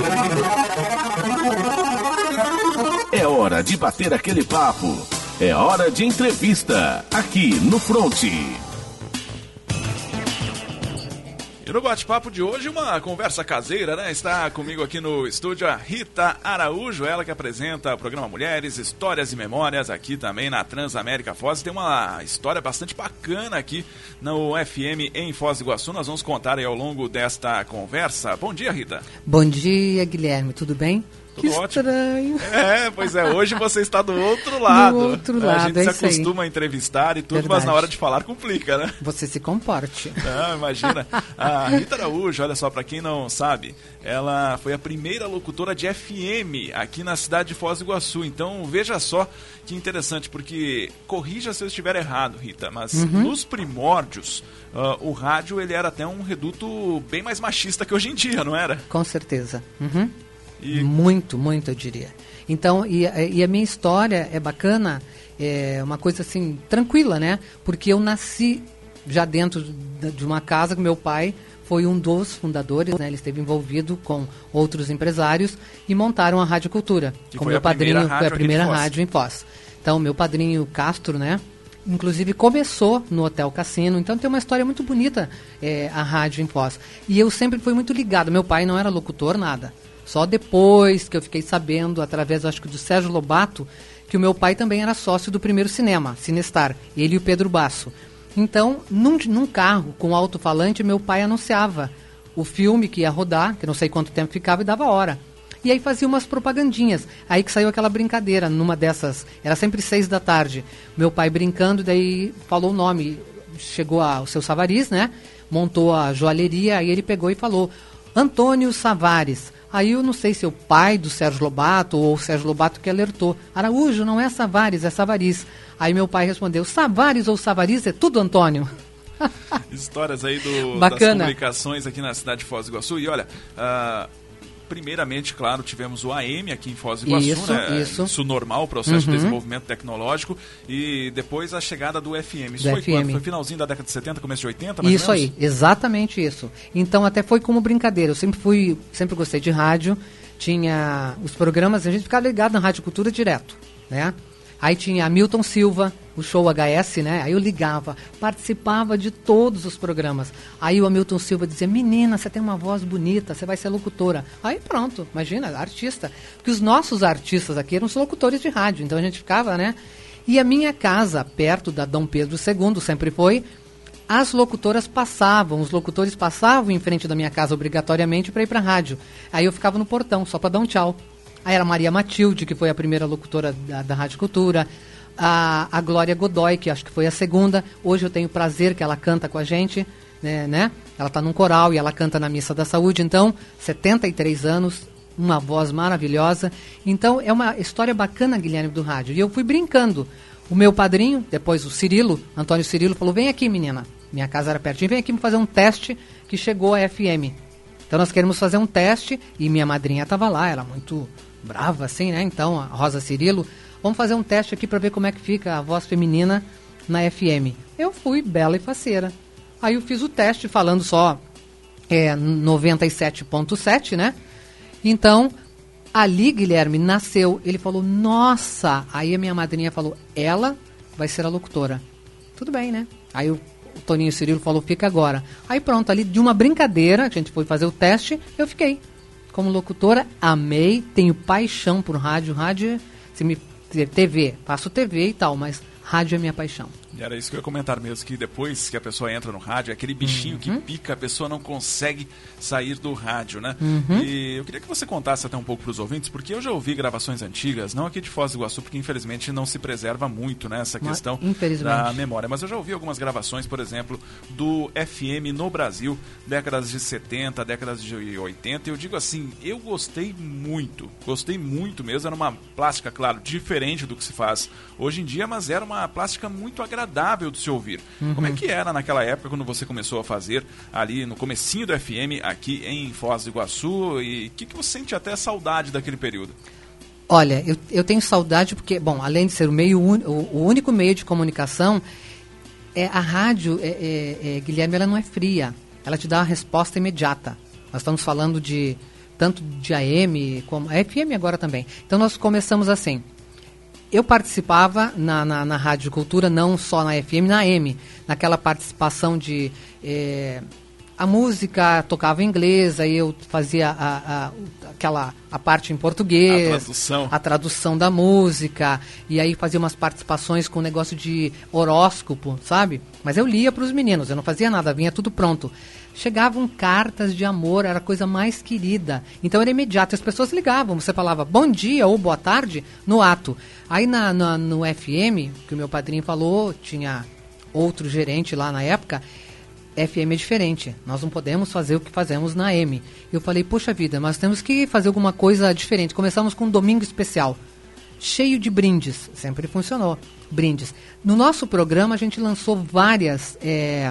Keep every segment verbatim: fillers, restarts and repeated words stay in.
É hora de bater aquele papo. É hora de entrevista, aqui no Fronte. E no bate-papo de hoje, uma conversa caseira, né? Está comigo aqui no estúdio a Rita Araújo, ela que apresenta o programa Mulheres, Histórias e Memórias, aqui também na Transamérica Foz. Tem uma história bastante bacana aqui no F M em Foz do Iguaçu. Nós vamos contar aí ao longo desta conversa. Bom dia, Rita. Bom dia, Guilherme. Tudo bem? Tudo que ótimo. Estranho. É, pois é, hoje você está do outro lado. Do outro lado, a gente é se isso aí. acostuma a entrevistar e tudo, Verdade. mas na hora de falar complica, né? Você se comporte. Não, imagina. A Rita Araújo, olha só, para quem não sabe, ela foi a primeira locutora de F M aqui na cidade de Foz do Iguaçu. Então, veja só que interessante, porque corrija se eu estiver errado, Rita, mas Uhum. nos primórdios, uh, o rádio ele era até um reduto bem mais machista que hoje em dia, não era? Com certeza. Uhum. E... Muito, muito, eu diria. Então, e, e a minha história é bacana, é uma coisa assim, tranquila, né? Porque eu nasci já dentro de uma casa que meu pai foi um dos fundadores, né? Ele esteve envolvido com outros empresários e montaram a Rádio Cultura. Que com foi meu a primeira padrinho, foi a rádio primeira aqui de Foz. rádio em Foz. Então, meu padrinho Castro, né? Inclusive começou no Hotel Cassino, então tem uma história muito bonita, é, a rádio em Foz. E eu sempre fui muito ligado, meu pai não era locutor, nada. Só depois que eu fiquei sabendo, através, acho que do Sérgio Lobato, que o meu pai também era sócio do primeiro cinema, Cinestar, ele e o Pedro Basso. Então, num, num carro com alto-falante, meu pai anunciava o filme que ia rodar, que não sei quanto tempo ficava, e dava hora. E aí fazia umas propagandinhas. Aí que saiu aquela brincadeira, numa dessas, era sempre seis da tarde. Meu pai brincando, daí falou o nome, chegou a, o seu Savariz, né? Montou a joalheria, aí ele pegou e falou, Antônio Savares. Aí eu não sei se é o pai do Sérgio Lobato ou o Sérgio Lobato que alertou. Araújo, não é Savares, é Savariz. Aí meu pai respondeu, Savares ou Savariz é tudo Antônio. Histórias aí do, das Bacana. comunicações aqui na cidade de Foz do Iguaçu. E olha, uh, primeiramente, claro, tivemos o A M aqui em Foz do Iguaçu, Isso, né? isso. Isso normal, o processo Uhum. de desenvolvimento tecnológico. E depois a chegada do F M. Isso Do foi F M. quando? Foi finalzinho da década de setenta, começo de oitenta, mais Isso ou menos? aí, exatamente isso. Então até foi como brincadeira. Eu sempre fui, sempre gostei de rádio. Tinha os programas, a gente ficava ligado na Rádio Cultura direto, né? Aí tinha Milton Silva, o show H S, né? Aí eu ligava, participava de todos os programas. Aí o Hamilton Silva dizia, menina, você tem uma voz bonita, você vai ser locutora. Aí pronto, imagina, artista. Porque os nossos artistas aqui eram os locutores de rádio, então a gente ficava, né? E a minha casa, perto da Dom Pedro segundo, sempre foi, as locutoras passavam, os locutores passavam em frente da minha casa obrigatoriamente para ir para a rádio. Aí eu ficava no portão, só para dar um tchau. Aí era a Maria Matilde, que foi a primeira locutora da, da Rádio Cultura, a, a Glória Godoy, que acho que foi a segunda. Hoje eu tenho o prazer que ela canta com a gente, né? né? Ela está num coral e ela canta na Missa da Saúde, então, setenta e três anos, uma voz maravilhosa. Então, é uma história bacana, Guilherme, do rádio. E eu fui brincando. O meu padrinho, depois o Cirilo, Antônio Cirilo, falou, vem aqui, menina. Minha casa era pertinho, vem aqui fazer um teste que chegou a F M. Então nós queremos fazer um teste e minha madrinha estava lá, ela muito brava assim, né? Então, a Rosa Cirilo, vamos fazer um teste aqui para ver como é que fica a voz feminina na F M. Eu fui bela e faceira. Aí eu fiz o teste falando só é, noventa e sete ponto sete, né? Então, ali, Guilherme, nasceu, ele falou, nossa! Aí a minha madrinha falou, ela vai ser a locutora. Tudo bem, né? Aí o O Toninho Cirilo falou, fica agora. Aí pronto, ali de uma brincadeira, a gente foi fazer o teste, eu fiquei. Como locutora, amei, tenho paixão por rádio. Rádio, se me, T V, faço T V e tal, mas rádio é minha paixão. E era isso que eu ia comentar mesmo, que depois que a pessoa entra no rádio, é aquele bichinho Uhum. que pica, a pessoa não consegue sair do rádio, né? Uhum. E eu queria que você contasse até um pouco para os ouvintes, porque eu já ouvi gravações antigas, não aqui de Foz do Iguaçu, porque infelizmente não se preserva muito, né, essa questão da memória. Mas eu já ouvi algumas gravações, por exemplo, do F M no Brasil, décadas de setenta, décadas de oitenta, e eu digo assim, eu gostei muito, gostei muito mesmo, era uma plástica, claro, diferente do que se faz hoje em dia, mas era uma plástica muito agradável de se ouvir. Uhum. Como é que era naquela época, quando você começou a fazer ali no comecinho do F M, aqui em Foz do Iguaçu, e o que, que você sente até saudade daquele período? Olha, eu, eu tenho saudade porque, bom, além de ser o, meio, o, o único meio de comunicação, é, a rádio, é, é, é, Guilherme, ela não é fria. Ela te dá uma resposta imediata. Nós estamos falando de tanto de A M como a F M agora também. Então nós começamos assim. Eu participava na, na, na Rádio Cultura, não só na F M, na A M, naquela participação de... Eh, a música tocava em inglês, aí eu fazia a, a, aquela, a parte em português, a tradução. a tradução da música, e aí fazia umas participações com negócio de horóscopo, sabe? Mas eu lia para os meninos, eu não fazia nada, vinha tudo pronto. Chegavam cartas de amor, era a coisa mais querida. Então era imediato, as pessoas ligavam, você falava bom dia ou boa tarde no ato. Aí na, na, no F M, que o meu padrinho falou, tinha outro gerente lá na época, F M é diferente, nós não podemos fazer o que fazemos na M. Eu falei, poxa vida, nós temos que fazer alguma coisa diferente. Começamos com um domingo especial, cheio de brindes, sempre funcionou, brindes. No nosso programa a gente lançou várias, é,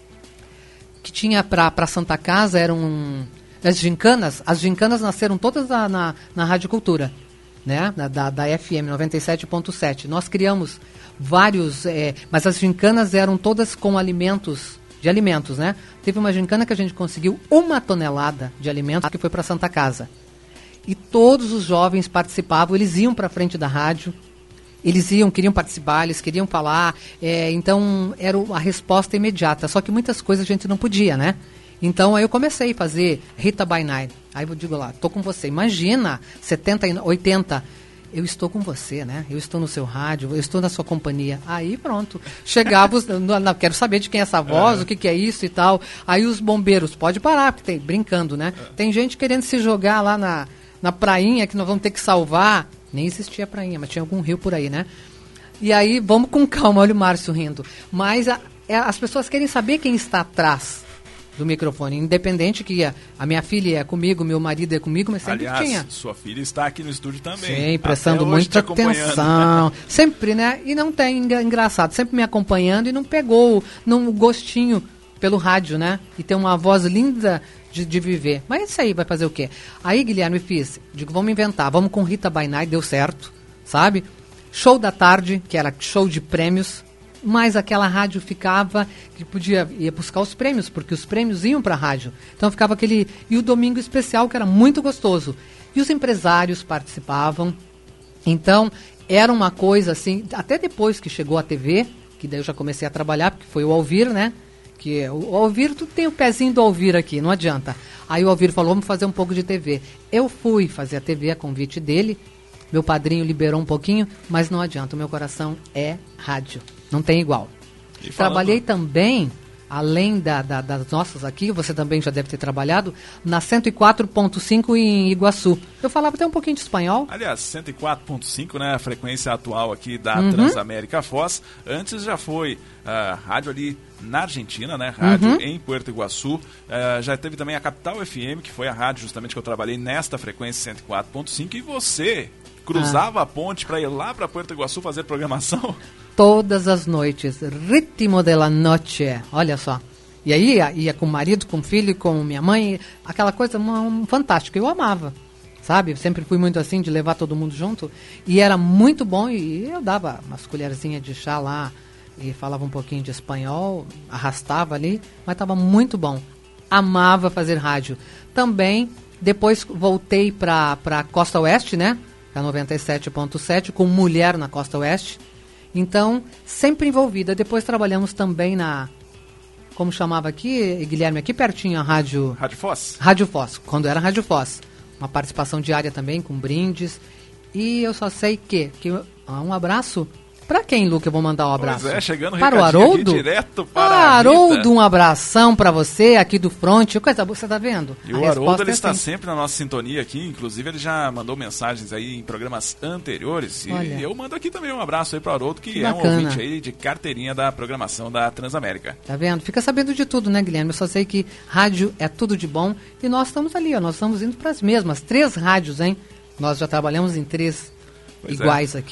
que tinha para Santa Casa, eram as gincanas, as gincanas nasceram todas na, na, na Rádio Cultura, né? Da, da, da F M noventa e sete ponto sete. Nós criamos vários, é, mas as gincanas eram todas com alimentos... de alimentos, né? Teve uma gincana que a gente conseguiu uma tonelada de alimentos que foi para Santa Casa. E todos os jovens participavam, eles iam para frente da rádio, eles iam, queriam participar, eles queriam falar, é, então era a resposta imediata. Só que muitas coisas a gente não podia, né? Então aí eu comecei a fazer Rita by Night. Aí eu digo lá, tô com você. Imagina, setenta, oitenta... eu estou com você, né? Eu estou no seu rádio, eu estou na sua companhia. Aí pronto, chegava, os, não, não, quero saber de quem é essa voz, é. o que, que é isso e tal. Aí os bombeiros, pode parar, porque tem, brincando, né? É. Tem gente querendo se jogar lá na, na prainha que nós vamos ter que salvar. Nem existia prainha, mas tinha algum rio por aí, né? E aí, vamos com calma, olha o Márcio rindo. Mas a, é, as pessoas querem saber quem está atrás do microfone, independente que a, a minha filha é comigo, meu marido é comigo, mas sempre Aliás, tinha. Sua filha está aqui no estúdio também. Sim, prestando muita atenção. Sempre, né? E não tem, engraçado, sempre me acompanhando e não pegou não, o gostinho pelo rádio, né? E tem uma voz linda de, de viver. Mas isso aí, vai fazer o quê? Aí, Guilherme, fiz, digo, vamos inventar, vamos com Rita by Night, deu certo, sabe? Show da tarde, que era show de prêmios, mas aquela rádio ficava, que podia ia buscar os prêmios, porque os prêmios iam para a rádio. Então ficava aquele... E o domingo especial, que era muito gostoso. E os empresários participavam. Então, era uma coisa assim... Até depois que chegou a T V, que daí eu já comecei a trabalhar, porque foi o Alvir, né? Que o Alvir, tu tem o pezinho do Alvir aqui, não adianta. Aí o Alvir falou, vamos fazer um pouco de T V. Eu fui fazer a T V a convite dele. Meu padrinho liberou um pouquinho, mas não adianta. O meu coração é rádio. Não tem igual. Trabalhei também, além da, da, das nossas aqui, você também já deve ter trabalhado, na cento e quatro ponto cinco em Iguaçu. Eu falava até um pouquinho de espanhol. Aliás, cento e quatro ponto cinco, né, a frequência atual aqui da uhum. Transamérica Foz. Antes já foi uh, rádio ali na Argentina, né, rádio uhum. em Puerto Iguaçu. Uh, já teve também a Capital F M, que foi a rádio justamente que eu trabalhei nesta frequência cento e quatro ponto cinco. E você cruzava ah. a ponte para ir lá para Puerto Iguaçu fazer programação? Todas as noites, ritmo de la noche, olha só. E aí ia, ia com o marido, com o filho, com minha mãe, aquela coisa um, fantástica. Eu amava, sabe? Eu sempre fui muito assim, de levar todo mundo junto. E era muito bom, e eu dava umas colherzinhas de chá lá, e falava um pouquinho de espanhol, arrastava ali, mas estava muito bom. Amava fazer rádio. Também, depois voltei para a Costa Oeste, né? Para noventa e sete ponto sete, com Mulher na Costa Oeste. Então, sempre envolvida. Depois trabalhamos também na... Como chamava aqui, Guilherme? Aqui pertinho, a Rádio... Rádio Foz. Rádio Foz, quando era Rádio Foz. Uma participação diária também, com brindes. E eu só sei que... que um abraço... Para quem, Luca, eu vou mandar um abraço? Pois é, chegando para o Haroldo? Direto para ah, a Haroldo, um abração para você aqui do Front. Coisa boa, você tá vendo? E a o Haroldo, ele é está assim. sempre na nossa sintonia aqui. Inclusive, ele já mandou mensagens aí em programas anteriores. E Olha. eu mando aqui também um abraço aí para o Haroldo, que, que é um ouvinte aí de carteirinha da programação da Transamérica. Tá vendo? Fica sabendo de tudo, né, Guilherme? Eu só sei que rádio é tudo de bom. E nós estamos ali, ó. Nós estamos indo para as mesmas. Três rádios, hein? Nós já trabalhamos em três pois iguais é. aqui.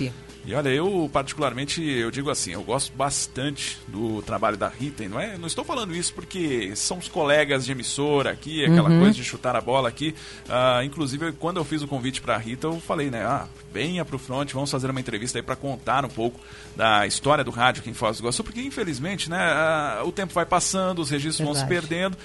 E olha, eu particularmente, eu digo assim, eu gosto bastante do trabalho da Rita, e não é? Não estou falando isso porque são os colegas de emissora aqui, aquela uhum. coisa de chutar a bola aqui. Uh, inclusive, quando eu fiz o convite para a Rita, eu falei, né, ah, venha pro front, vamos fazer uma entrevista aí para contar um pouco da história do rádio aqui em Foz do Iguaçu, porque infelizmente, né, uh, o tempo vai passando, os registros Verdade. vão se perdendo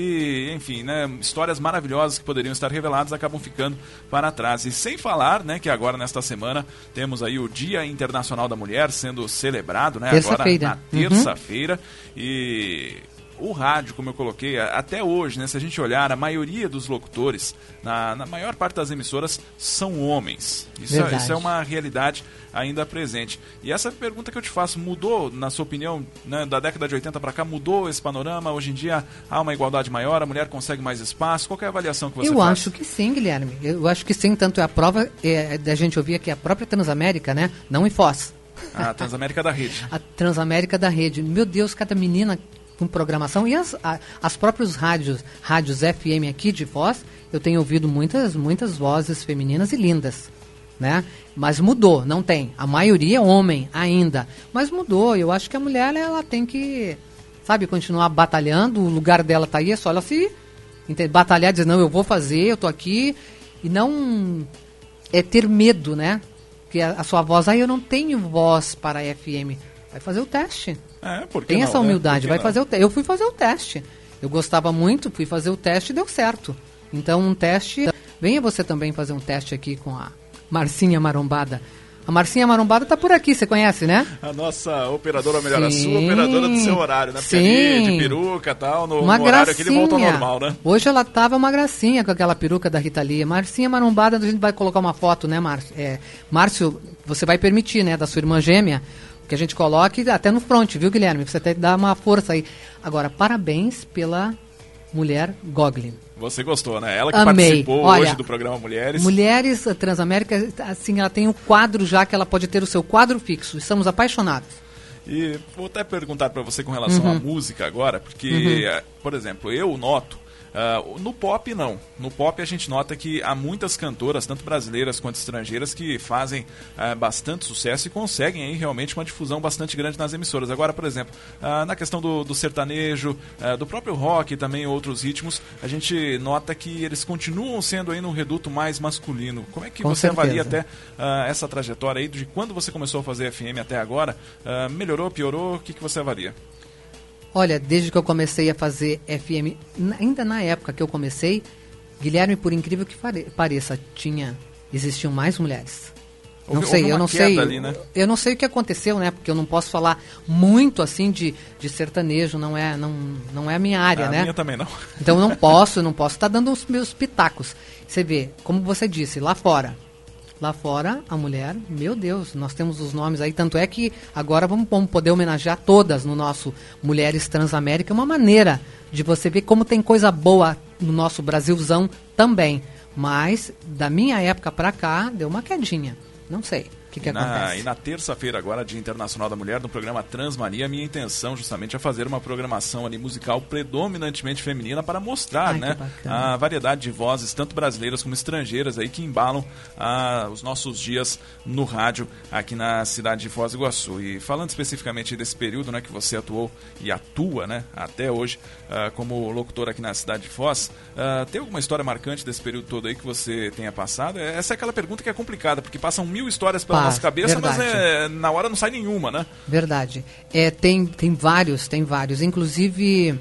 e, enfim, né, histórias maravilhosas que poderiam estar reveladas acabam ficando para trás. E sem falar, né, que agora nesta semana temos aí o Dia Internacional da Mulher sendo celebrado, né, agora na terça-feira, uhum. e o rádio, como eu coloquei, até hoje, né, se a gente olhar, a maioria dos locutores, na, na maior parte das emissoras, são homens. Isso é, isso é uma realidade ainda presente. E essa pergunta que eu te faço, mudou, na sua opinião, né, da década de oitenta para cá, mudou esse panorama? Hoje em dia há uma igualdade maior, a mulher consegue mais espaço? Qual é a avaliação que você eu faz? Eu acho que sim, Guilherme. Eu acho que sim, tanto é a prova é, da gente ouvir aqui a própria Transamérica, né, não em Foz. A Transamérica da Rede. A Transamérica da Rede. Meu Deus, cada menina com programação. E as, a, as próprios rádios, rádios F M aqui de Foz, eu tenho ouvido muitas, muitas vozes femininas e lindas, né? Mas mudou, não tem. A maioria é homem ainda. Mas mudou. Eu acho que a mulher, ela tem que, sabe, continuar batalhando. O lugar dela tá aí, é só ela se batalhar, dizer, não, eu vou fazer, eu tô aqui. E não é ter medo, né? Porque a, a sua voz, aí ah, eu não tenho voz para a F M. Vai fazer o teste. É, porque Tem não, essa humildade, né? vai não? fazer o teste. Eu fui fazer o teste. Eu gostava muito, fui fazer o teste e deu certo. Então, um teste... Venha você também fazer um teste aqui com a Marcinha Marombada. A Marcinha Marombada tá por aqui, você conhece, né? A nossa operadora, melhor, a sua operadora do seu horário, né? Porque Sim. ali, de peruca e tal, no, uma no gracinha. horário aqui ele volta ao normal, né? Hoje ela tava uma gracinha com aquela peruca da Rita Lee. Marcinha Marombada, a gente vai colocar uma foto, né, Márcio? É, Márcio, você vai permitir, né, da sua irmã gêmea, que a gente coloque até no front, viu, Guilherme? Você tem que dar uma força aí. Agora, parabéns pela mulher Goglin. Você gostou, né? Ela que Amei. participou Olha, hoje do programa Mulheres. Mulheres, a Transamérica, assim, ela tem um quadro já, que ela pode ter o seu quadro fixo. Estamos apaixonados. E vou até perguntar para você com relação uhum. à música agora, porque, uhum. por exemplo, eu noto, Uh, no pop não, no pop a gente nota que há muitas cantoras, tanto brasileiras quanto estrangeiras, que fazem uh, bastante sucesso e conseguem aí realmente uma difusão bastante grande nas emissoras. Agora, por exemplo, uh, na questão do, do sertanejo, uh, do próprio rock e também outros ritmos, a gente nota que eles continuam sendo aí num reduto mais masculino. Como é que Com você certeza. avalia até uh, essa trajetória aí, de quando você começou a fazer F M até agora? Uh, melhorou, piorou? O que, que você avalia? Olha, desde que eu comecei a fazer F M, ainda na época que eu comecei, Guilherme, por incrível que pareça, tinha, existiam mais mulheres. Não houve, sei, houve eu não sei, ali, né? eu não sei o que aconteceu, né? Porque eu não posso falar muito assim de, de sertanejo, não é, não, não é a minha área, a né? A minha também não. Então eu não posso, eu não posso estar dando os meus pitacos. Você vê, como você disse, lá fora. Lá fora, a mulher, meu Deus, nós temos os nomes aí, tanto é que agora vamos, vamos poder homenagear todas no nosso Mulheres Transamérica, uma maneira de você ver como tem coisa boa no nosso Brasilzão também. Mas, da minha época pra cá, deu uma quedinha, não sei. Que que na, acontece? E na terça-feira agora, Dia Internacional da Mulher, no programa Transmania, a minha intenção justamente é fazer uma programação ali musical predominantemente feminina para mostrar, Ai, né, a variedade de vozes, tanto brasileiras como estrangeiras, aí que embalam ah, os nossos dias no rádio aqui na cidade de Foz do Iguaçu. E falando especificamente desse período, né, que você atuou e atua, né, até hoje ah, como locutor aqui na cidade de Foz, ah, tem alguma história marcante desse período todo aí que você tenha passado? Essa é aquela pergunta que é complicada, porque passam mil histórias pela nossa cabeça, verdade. Mas é, na hora não sai nenhuma, né? Verdade. É, tem, tem vários, tem vários. Inclusive,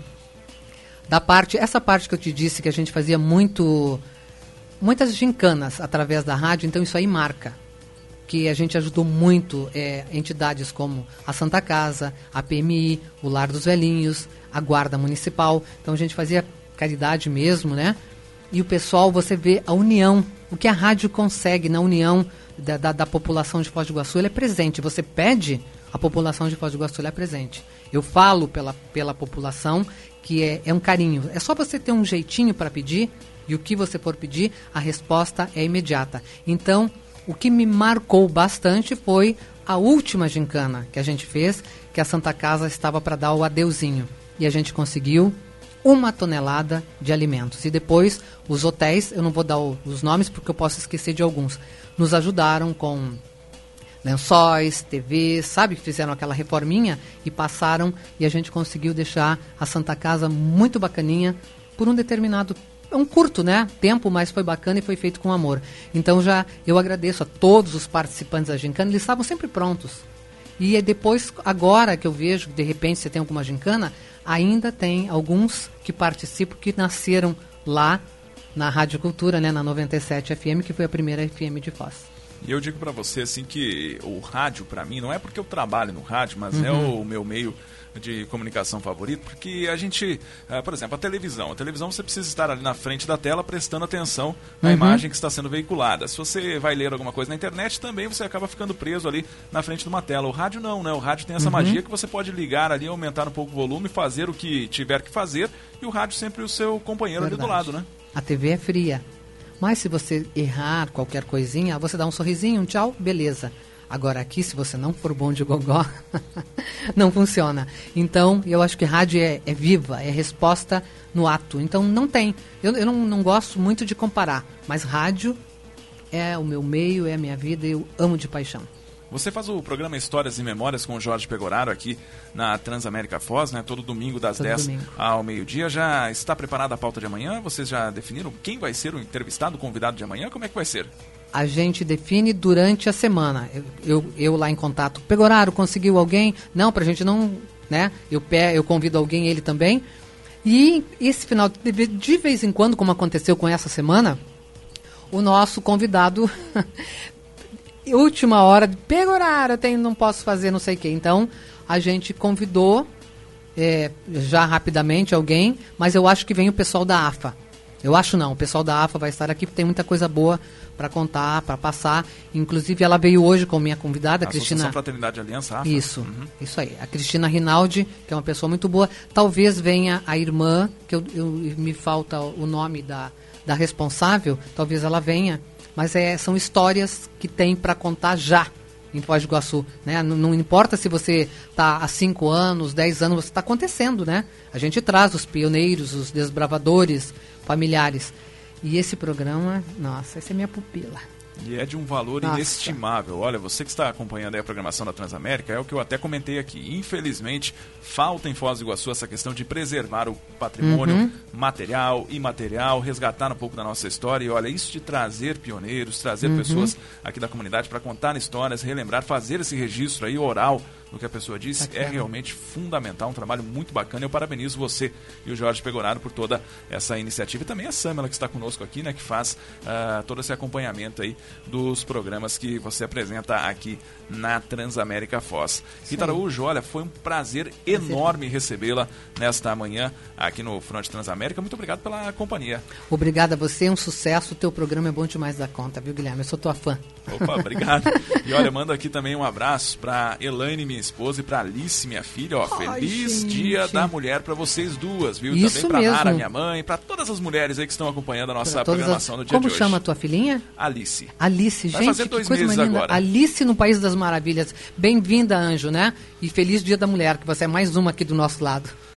da parte, essa parte que eu te disse que a gente fazia muito, muitas gincanas através da rádio, então isso aí marca. Que a gente ajudou muito é, entidades como a Santa Casa, a P M I, o Lar dos Velhinhos, a Guarda Municipal. Então a gente fazia caridade mesmo, né? E o pessoal, você vê a união, o que a rádio consegue na união Da, da, da população de Foz do Iguaçu, ele é presente. Você pede, a população de Foz do Iguaçu, ele é presente. Eu falo pela, pela população que é, é um carinho. É só você ter um jeitinho para pedir, e o que você for pedir, a resposta é imediata. Então, o que me marcou bastante foi a última gincana que a gente fez, que a Santa Casa estava para dar o adeuzinho. E a gente conseguiu uma tonelada de alimentos. E depois, os hotéis, eu não vou dar o, os nomes porque eu posso esquecer de alguns, nos ajudaram com lençóis, T V, sabe, que fizeram aquela reforminha e passaram, e a gente conseguiu deixar a Santa Casa muito bacaninha por um determinado, um curto, né, tempo, mas foi bacana e foi feito com amor. Então já eu agradeço a todos os participantes da gincana, eles estavam sempre prontos. E depois, agora que eu vejo que de repente você tem alguma gincana, ainda tem alguns que participam que nasceram lá na Rádio Cultura, né, na noventa e sete F M, que foi a primeira F M de Foz. E eu digo para você assim que o rádio para mim não é porque eu trabalho no rádio, mas Uhum. é o meu meio de comunicação favorito, porque a gente, uh, por exemplo, a televisão. A televisão você precisa estar ali na frente da tela prestando atenção na uhum. imagem que está sendo veiculada. Se você vai ler alguma coisa na internet, também você acaba ficando preso ali na frente de uma tela. O rádio não, né? O rádio tem essa uhum. magia que você pode ligar ali, aumentar um pouco o volume, fazer o que tiver que fazer, e o rádio sempre o seu companheiro Verdade. ali do lado, né? A T V é fria. Mas se você errar qualquer coisinha, você dá um sorrisinho, um tchau, beleza. Agora aqui, se você não for bom de gogó, não funciona. Então, eu acho que rádio é, é viva, é resposta no ato. Então, não tem. Eu, eu não, não gosto muito de comparar, mas rádio é o meu meio, é a minha vida, eu amo de paixão. Você faz o programa Histórias e Memórias com o Jorge Pegoraro aqui na Transamérica Foz, né? Todo domingo das Todo dez domingo. ao meio-dia. Já está preparada a pauta de amanhã? Vocês já definiram quem vai ser o entrevistado, o convidado de amanhã? Como é que vai ser? A gente define durante a semana. Eu, eu, eu lá em contato. Pegoraro, conseguiu alguém? Não, pra gente não, né? Eu, eu convido alguém, ele também. E esse final, de, de vez em quando, como aconteceu com essa semana, o nosso convidado... última hora, Pegoraro, eu tenho, não posso fazer não sei o que. Então, a gente convidou é, já rapidamente alguém, mas eu acho que vem o pessoal da A F A. Eu acho não, o pessoal da A F A vai estar aqui, porque tem muita coisa boa para contar, para passar. Inclusive, ela veio hoje com minha convidada, a Cristina... Associação Fraternidade Aliança, A F A. Isso, uhum. isso aí. A Cristina Rinaldi, que é uma pessoa muito boa. Talvez venha a irmã, que eu, eu, me falta o nome da, da responsável, talvez ela venha. Mas é, são histórias que tem para contar já em Foz do Iguaçu, né? Não, não importa se você está há cinco anos, dez anos, você está acontecendo, né? A gente traz os pioneiros, os desbravadores, familiares. E esse programa, nossa, essa é minha pupila. E é de um valor Nossa. inestimável. Olha, você que está acompanhando aí a programação da Transamérica, é o que eu até comentei aqui. Infelizmente, falta em Foz do Iguaçu essa questão de preservar o patrimônio uhum. material, imaterial, resgatar um pouco da nossa história. E olha, isso de trazer pioneiros, trazer uhum. pessoas aqui da comunidade para contar histórias, relembrar, fazer esse registro aí oral do que a pessoa disse, bacana. É realmente fundamental, um trabalho muito bacana. Eu parabenizo você e o Jorge Pegoraro por toda essa iniciativa. E também a Samela, que está conosco aqui, né, que faz uh, todo esse acompanhamento aí dos programas que você apresenta aqui na Transamérica Foz. Rita Araújo, olha, foi um prazer enorme recebê-la nesta manhã aqui no Fronte Transamérica. Muito obrigado pela companhia. Obrigada a você, um sucesso. O teu programa é bom demais da conta, viu, Guilherme? Eu sou tua fã. Opa, obrigado. E olha, mando aqui também um abraço para Elaine, minha esposa, e para Alice, minha filha. Ó, Ai, feliz gente. Dia da Mulher para vocês duas, viu? Isso também para mesmo. Nara, minha mãe, para todas as mulheres aí que estão acompanhando a nossa programação as... no dia Como de hoje. Como chama a tua filhinha? Alice. Alice, Vai gente, fazer dois que coisa meses mais linda. agora. Alice no País das Maravilhas. Bem-vinda, Anjo, né? E feliz Dia da Mulher, que você é mais uma aqui do nosso lado.